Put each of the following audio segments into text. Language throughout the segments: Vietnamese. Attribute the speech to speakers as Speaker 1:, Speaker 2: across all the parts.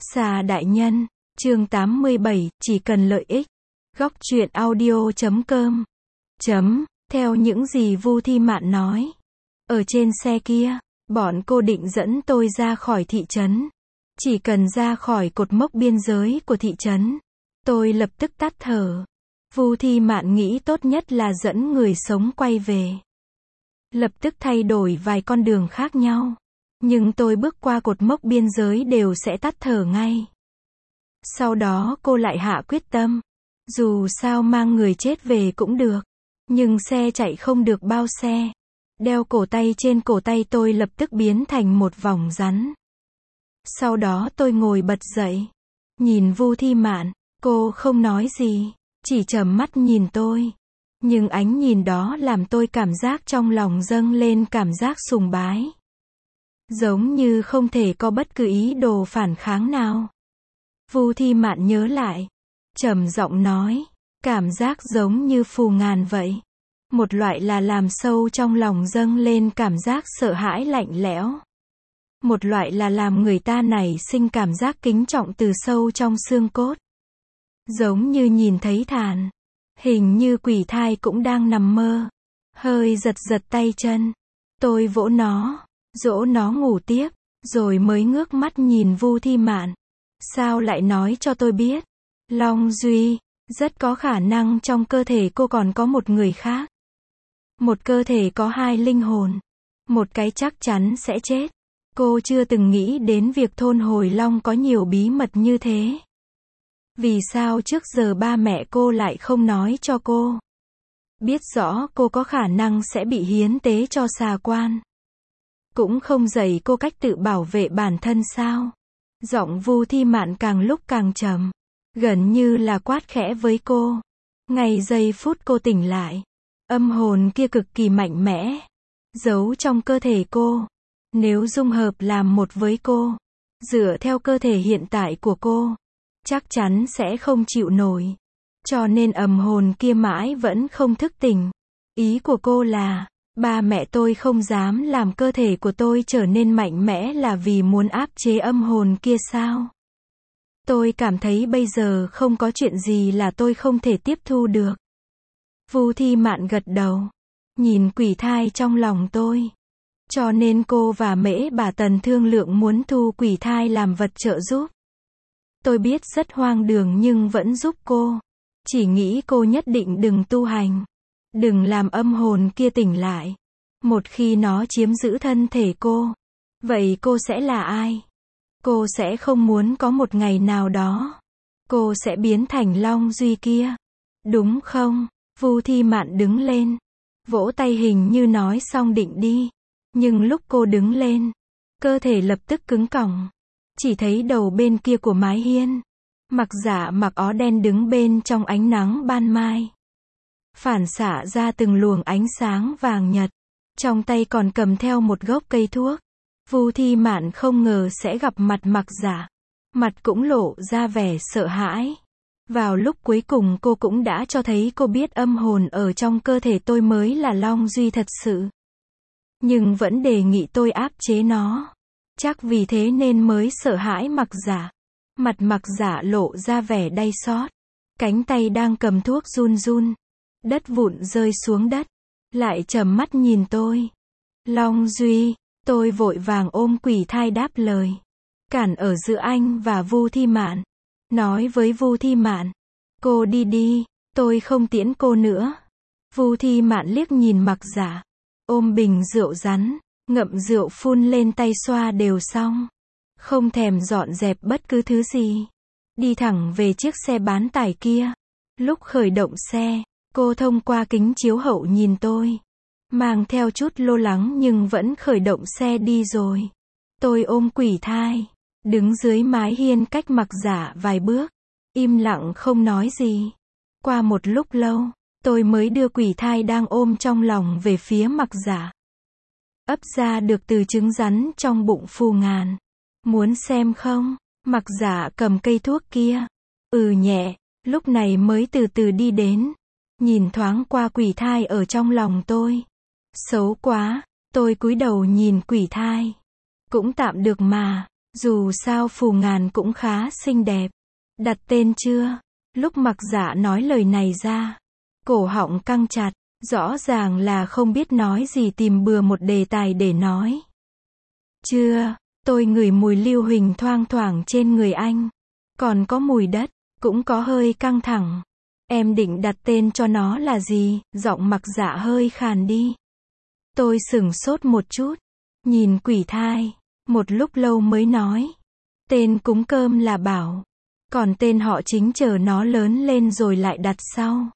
Speaker 1: Xà đại nhân, chương 87, chỉ cần lợi ích. Góc truyện audio.com. Theo những gì Vu Thi Mạn nói. Ở trên xe kia, bọn cô định dẫn tôi ra khỏi thị trấn. Chỉ cần ra khỏi cột mốc biên giới của thị trấn, tôi lập tức tắt thở. Vu Thi Mạn nghĩ tốt nhất là dẫn người sống quay về. Lập tức thay đổi vài con đường khác nhau. Nhưng tôi bước qua cột mốc biên giới đều sẽ tắt thở ngay. Sau đó cô lại hạ quyết tâm. Dù sao mang người chết về cũng được. Nhưng xe chạy không được bao xe. Đeo cổ tay trên cổ tay tôi lập tức biến thành một vòng rắn. Sau đó tôi ngồi bật dậy. Nhìn Vu Thi Mạn, cô không nói gì. Chỉ trầm mắt nhìn tôi. Nhưng ánh nhìn đó làm tôi cảm giác trong lòng dâng lên cảm giác sùng bái. Giống như không thể có bất cứ ý đồ phản kháng nào. Vu Thi Mạn nhớ lại. Trầm giọng nói. Cảm giác giống như phù ngàn vậy. Một loại là làm sâu trong lòng dâng lên cảm giác sợ hãi lạnh lẽo. Một loại là làm người ta nảy sinh cảm giác kính trọng từ sâu trong xương cốt. Giống như nhìn thấy thàn. Hình như quỷ thai cũng đang nằm mơ. Hơi giật giật tay chân. Tôi vỗ nó. Dỗ nó ngủ tiếp. Rồi mới ngước mắt nhìn Vu Thi Mạn. Sao lại nói cho tôi biết? Long Duy. Rất có khả năng trong cơ thể cô còn có một người khác. Một cơ thể có hai linh hồn. Một cái chắc chắn sẽ chết. Cô chưa từng nghĩ đến việc thôn Hồi Long có nhiều bí mật như thế. Vì sao trước giờ ba mẹ cô lại không nói cho cô? Biết rõ cô có khả năng sẽ bị hiến tế cho xà quan. Cũng không dạy cô cách tự bảo vệ bản thân sao? Giọng Vu Thi Mạn càng lúc càng trầm. Gần như là quát khẽ với cô. Ngay giây phút cô tỉnh lại. Âm hồn kia cực kỳ mạnh mẽ. Giấu trong cơ thể cô. Nếu dung hợp làm một với cô. Dựa theo cơ thể hiện tại của cô. Chắc chắn sẽ không chịu nổi. Cho nên âm hồn kia mãi vẫn không thức tỉnh. Ý của cô là. Ba mẹ tôi không dám làm cơ thể của tôi trở nên mạnh mẽ là vì muốn áp chế âm hồn kia sao? Tôi cảm thấy bây giờ không có chuyện gì là tôi không thể tiếp thu được. Vu Thi Mạn gật đầu. Nhìn quỷ thai trong lòng tôi. Cho nên cô và Mễ bà Tần thương lượng muốn thu quỷ thai làm vật trợ giúp. Tôi biết rất hoang đường nhưng vẫn giúp cô. Chỉ nghĩ cô nhất định đừng tu hành. Đừng làm âm hồn kia tỉnh lại. Một khi nó chiếm giữ thân thể cô. Vậy cô sẽ là ai? Cô sẽ không muốn có một ngày nào đó. Cô sẽ biến thành Long Duy kia. Đúng không? Vu Thi Mạn đứng lên. Vỗ tay hình như nói xong định đi. Nhưng lúc cô đứng lên. Cơ thể lập tức cứng cỏng. Chỉ thấy đầu bên kia của mái hiên. Mặc Dạ mặc áo đen đứng bên trong ánh nắng ban mai. Phản xạ ra từng luồng ánh sáng vàng nhật. Trong tay còn cầm theo một gốc cây thuốc. Vu Thi Mạn không ngờ sẽ gặp mặt Mặc Dạ. Mặt cũng lộ ra vẻ sợ hãi. Vào lúc cuối cùng cô cũng đã cho thấy cô biết âm hồn ở trong cơ thể tôi mới là Long Duy thật sự. Nhưng vẫn đề nghị tôi áp chế nó. Chắc vì thế nên mới sợ hãi Mặc Dạ. Mặt Mặc Dạ lộ ra vẻ đay xót. Cánh tay đang cầm thuốc run run. Đất vụn rơi xuống đất. Lại trầm mắt nhìn tôi. Long Duy. Tôi vội vàng ôm quỷ thai đáp lời. Cản ở giữa anh và Vu Thi Mạn. Nói với Vu Thi Mạn. Cô đi đi. Tôi không tiễn cô nữa. Vu Thi Mạn liếc nhìn Mặc Dạ. Ôm bình rượu rắn. Ngậm rượu phun lên tay xoa đều xong. Không thèm dọn dẹp bất cứ thứ gì. Đi thẳng về chiếc xe bán tải kia. Lúc khởi động xe. Cô thông qua kính chiếu hậu nhìn tôi. Mang theo chút lo lắng nhưng vẫn khởi động xe đi rồi. Tôi ôm quỷ thai. Đứng dưới mái hiên cách Mặc Dạ vài bước. Im lặng không nói gì. Qua một lúc lâu. Tôi mới đưa quỷ thai đang ôm trong lòng về phía Mặc Dạ. Ấp ra được từ trứng rắn trong bụng phù ngàn. Muốn xem không? Mặc Dạ cầm cây thuốc kia. Nhẹ. Lúc này mới từ từ đi đến. Nhìn thoáng qua quỷ thai ở trong lòng tôi. Xấu quá. Tôi cúi đầu nhìn quỷ thai. Cũng tạm được mà. Dù sao Phù Ngàn cũng khá xinh đẹp. Đặt tên chưa? Lúc Mặc Dạ nói lời này ra, cổ họng căng chặt, rõ ràng là không biết nói gì, tìm bừa một đề tài để nói. Chưa, tôi ngửi mùi lưu huỳnh thoang thoảng trên người anh. Còn có mùi đất, cũng có hơi căng thẳng. Em định đặt tên cho nó là gì? Giọng Mặc Dạ hơi khàn đi. Tôi sửng sốt một chút, nhìn quỷ thai, một lúc lâu mới nói. Tên cúng cơm là Bảo. Còn tên họ chính chờ nó lớn lên rồi lại đặt sau.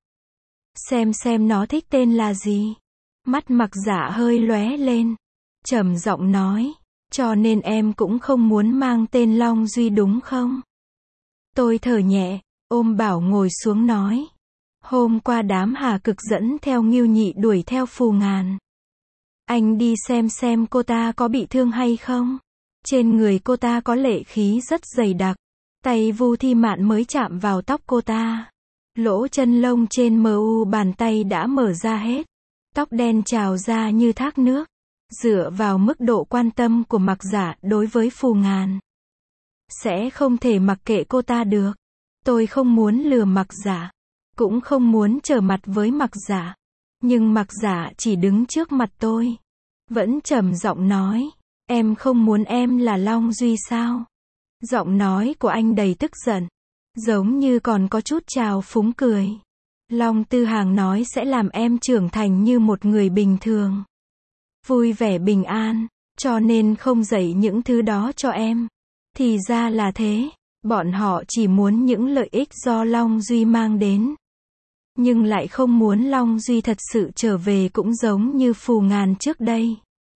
Speaker 1: Xem nó thích tên là gì. Mắt Mặc Dạ hơi lóe lên, trầm giọng nói. Cho nên em cũng không muốn mang tên Long Duy đúng không? Tôi thở nhẹ, ôm Bảo ngồi xuống nói. Hôm qua đám Hà Cực dẫn theo Ngưu Nhị đuổi theo Phù Ngàn. Anh đi xem cô ta có bị thương hay không? Trên người cô ta có lệ khí rất dày đặc. Tay Vu Thi Mạn mới chạm vào tóc cô ta. Lỗ chân lông trên mu bàn tay đã mở ra hết. Tóc đen trào ra như thác nước. Dựa vào mức độ quan tâm của Mặc Dạ đối với Phù Ngàn, sẽ không thể mặc kệ cô ta được. Tôi không muốn lừa Mặc Dạ, cũng không muốn trở mặt với Mặc Dạ. Nhưng Mặc Dạ chỉ đứng trước mặt tôi, vẫn trầm giọng nói. Em không muốn em là Long Duy sao? Giọng nói của anh đầy tức giận, giống như còn có chút trào phúng cười. Long Tư Hàng nói sẽ làm em trưởng thành như một người bình thường, vui vẻ bình an, cho nên không dạy những thứ đó cho em. Thì ra là thế, bọn họ chỉ muốn những lợi ích do Long Duy mang đến, nhưng lại không muốn Long Duy thật sự trở về cũng giống như Phù Ngàn trước đây.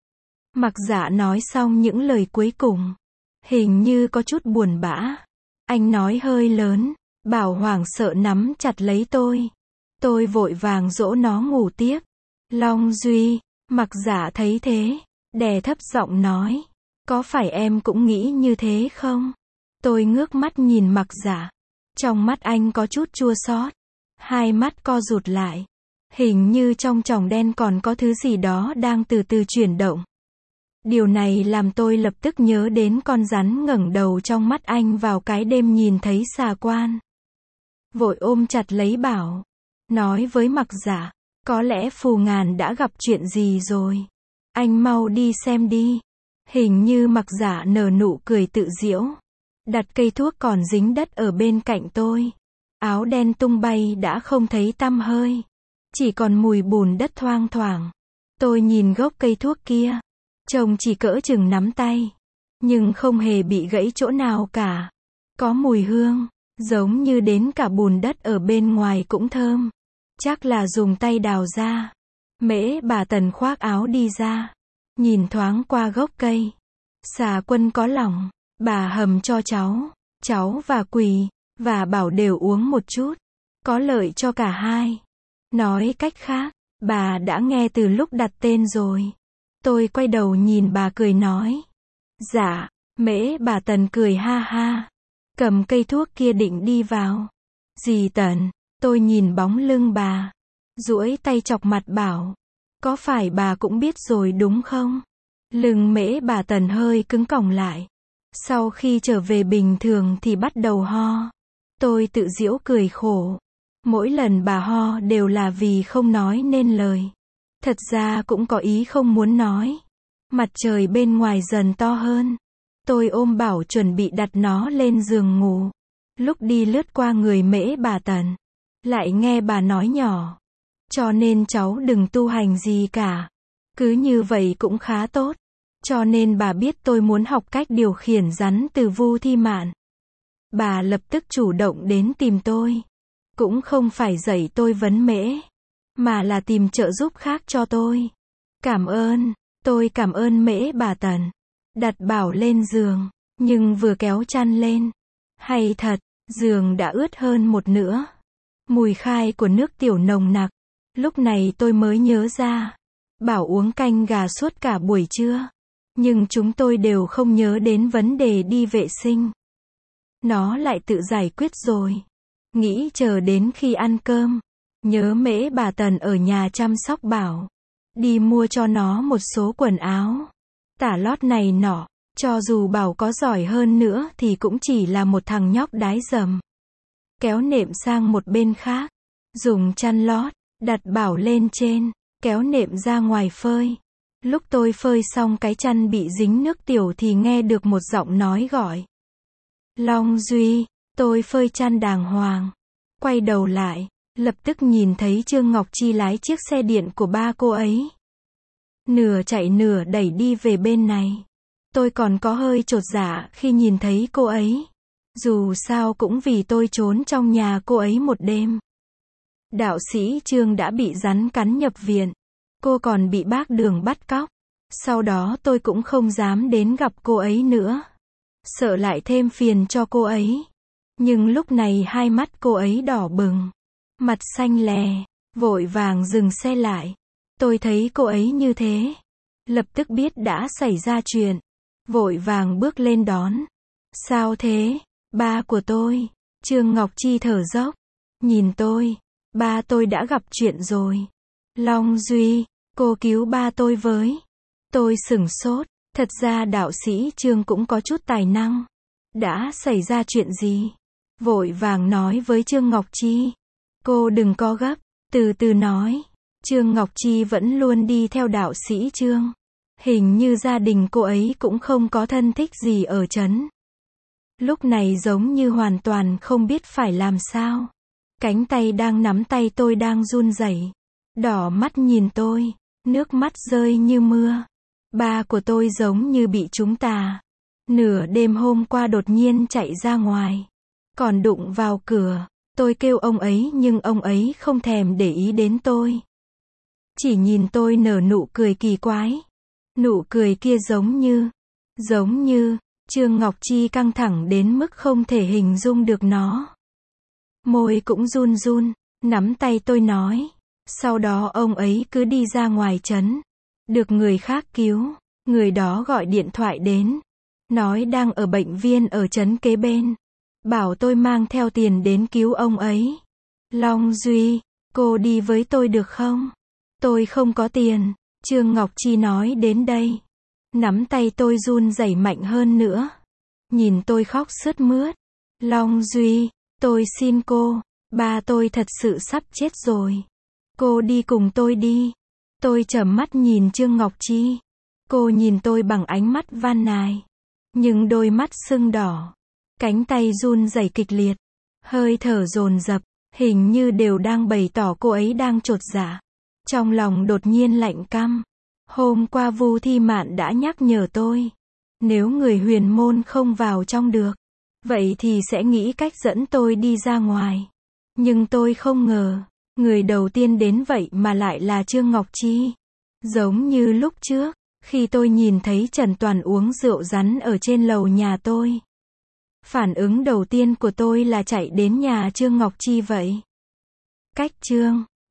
Speaker 1: Mặc Dạ nói xong những lời cuối cùng, hình như có chút buồn bã. Anh nói hơi lớn, Bảo hoảng sợ nắm chặt lấy tôi. Tôi vội vàng dỗ nó ngủ tiếp. Long Duy, Mặc Dạ thấy thế, đè thấp giọng nói. Có phải em cũng nghĩ như thế không? Tôi ngước mắt nhìn Mặc Dạ. Trong mắt anh có chút chua xót. Hai mắt co rụt lại. Hình như trong tròng đen còn có thứ gì đó đang từ từ chuyển động. Điều này làm tôi lập tức nhớ đến con rắn ngẩng đầu trong mắt anh vào cái đêm nhìn thấy xà quan. Vội ôm chặt lấy Bảo, nói với Mặc Dạ, có lẽ Phù Ngàn đã gặp chuyện gì rồi. Anh mau đi xem đi. Hình như Mặc Dạ nở nụ cười tự giễu, đặt cây thuốc còn dính đất ở bên cạnh tôi. Áo đen tung bay đã không thấy tăm hơi, chỉ còn mùi bùn đất thoang thoảng. Tôi nhìn gốc cây thuốc kia, trông chỉ cỡ chừng nắm tay, nhưng không hề bị gãy chỗ nào cả. Có mùi hương, giống như đến cả bùn đất ở bên ngoài cũng thơm. Chắc là dùng tay đào ra. Mễ bà Tần khoác áo đi ra, nhìn thoáng qua gốc cây. Xà Quân có lòng, bà hầm cho cháu và Quỳ, và Bảo đều uống một chút. Có lợi cho cả hai. Nói cách khác, bà đã nghe từ lúc đặt tên rồi. Tôi quay đầu nhìn bà cười nói. Dạ, Mễ bà Tần cười ha ha, cầm cây thuốc kia định đi vào. Dì Tần, tôi nhìn bóng lưng bà, duỗi tay chọc mặt Bảo. Có phải bà cũng biết rồi đúng không? Lưng Mễ bà Tần hơi cứng còng lại. Sau khi trở về bình thường thì bắt đầu ho. Tôi tự giễu cười khổ. Mỗi lần bà ho đều là vì không nói nên lời. Thật ra cũng có ý không muốn nói. Mặt trời bên ngoài dần to hơn. Tôi ôm Bảo chuẩn bị đặt nó lên giường ngủ. Lúc đi lướt qua người Mễ bà Tần, lại nghe bà nói nhỏ. Cho nên cháu đừng tu hành gì cả. Cứ như vậy cũng khá tốt. Cho nên bà biết tôi muốn học cách điều khiển rắn từ Vu Thi Mạn. Bà lập tức chủ động đến tìm tôi. Cũng không phải dạy tôi vấn mễ, mà là tìm trợ giúp khác cho tôi. Cảm ơn, tôi cảm ơn Mễ bà Tần. Đặt Bảo lên giường, nhưng vừa kéo chăn lên. Hay thật, giường đã ướt hơn một nửa. Mùi khai của nước tiểu nồng nặc. Lúc này tôi mới nhớ ra. Bảo uống canh gà suốt cả buổi trưa. Nhưng chúng tôi đều không nhớ đến vấn đề đi vệ sinh. Nó lại tự giải quyết rồi. Nghĩ chờ đến khi ăn cơm. Nhớ Mễ bà Tần ở nhà chăm sóc Bảo. Đi mua cho nó một số quần áo, tả lót này nọ. Cho dù bảo có giỏi hơn nữa thì cũng chỉ là một thằng nhóc đái dầm. Kéo nệm sang một bên khác. Dùng chăn lót, đặt bảo lên trên, kéo nệm ra ngoài phơi. Lúc tôi phơi xong cái chăn bị dính nước tiểu thì nghe được một giọng nói gọi. Long Duy, tôi phơi chăn đàng hoàng. Quay đầu lại, lập tức nhìn thấy Trương Ngọc Chi lái chiếc xe điện của ba cô ấy. Nửa chạy nửa đẩy đi về bên này. Tôi còn có hơi chột dạ khi nhìn thấy cô ấy. Dù sao cũng vì tôi trốn trong nhà cô ấy một đêm. Đạo sĩ Trương đã bị rắn cắn nhập viện. Cô còn bị bác Đường bắt cóc. Sau đó tôi cũng không dám đến gặp cô ấy nữa. Sợ lại thêm phiền cho cô ấy. Nhưng lúc này hai mắt cô ấy đỏ bừng. Mặt xanh lè. Vội vàng dừng xe lại. Tôi thấy cô ấy như thế. Lập tức biết đã xảy ra chuyện. Vội vàng bước lên đón. Sao thế? Ba của tôi. Trương Ngọc Chi thở dốc. Nhìn tôi. Ba tôi đã gặp chuyện rồi. Long Duy, cô cứu ba tôi với. Tôi sửng sốt. Thật ra đạo sĩ Trương cũng có chút tài năng. Đã xảy ra chuyện gì? Vội vàng nói với Trương Ngọc Chi. Cô đừng có gấp. Từ từ nói. Trương Ngọc Chi vẫn luôn đi theo đạo sĩ Trương. Hình như gia đình cô ấy cũng không có thân thích gì ở trấn. Lúc này giống như hoàn toàn không biết phải làm sao. Cánh tay đang nắm tay tôi đang run rẩy. Đỏ mắt nhìn tôi. Nước mắt rơi như mưa. Ba của tôi giống như bị trúng tà. Nửa đêm hôm qua đột nhiên chạy ra ngoài. Còn đụng vào cửa. Tôi kêu ông ấy nhưng ông ấy không thèm để ý đến tôi. Chỉ nhìn tôi nở nụ cười kỳ quái. Nụ cười kia giống như, Trương Ngọc Chi căng thẳng đến mức không thể hình dung được nó. Môi cũng run run, nắm tay tôi nói. Sau đó ông ấy cứ đi ra ngoài trấn. Được người khác cứu, người đó gọi điện thoại đến. Nói đang ở bệnh viện ở trấn kế bên. Bảo tôi mang theo tiền đến cứu ông ấy. Long Duy, cô đi với tôi được không? Tôi không có tiền. Trương Ngọc Chi nói đến đây. Nắm tay tôi run rẩy mạnh hơn nữa. Nhìn tôi khóc sướt mướt. Long Duy, tôi xin cô. Ba tôi thật sự sắp chết rồi. Cô đi cùng tôi đi. Tôi trầm mắt nhìn Trương Ngọc Chi. Cô nhìn tôi bằng ánh mắt van nài. Nhưng đôi mắt sưng đỏ. Cánh tay run rẩy kịch liệt. Hơi thở dồn dập. Hình như đều đang bày tỏ cô ấy đang chột dạ. Trong lòng đột nhiên lạnh căm. Hôm qua Vu Thi Mạn đã nhắc nhở tôi. Nếu người huyền môn không vào trong được. Vậy thì sẽ nghĩ cách dẫn tôi đi ra ngoài. Nhưng tôi không ngờ. Người đầu tiên đến vậy mà lại là Trương Ngọc Chi. Giống như lúc trước. Khi tôi nhìn thấy Trần Toàn uống rượu rắn ở trên lầu nhà tôi. Phản ứng đầu tiên của tôi là chạy đến nhà Trương Ngọc Chi vậy. Cách Trương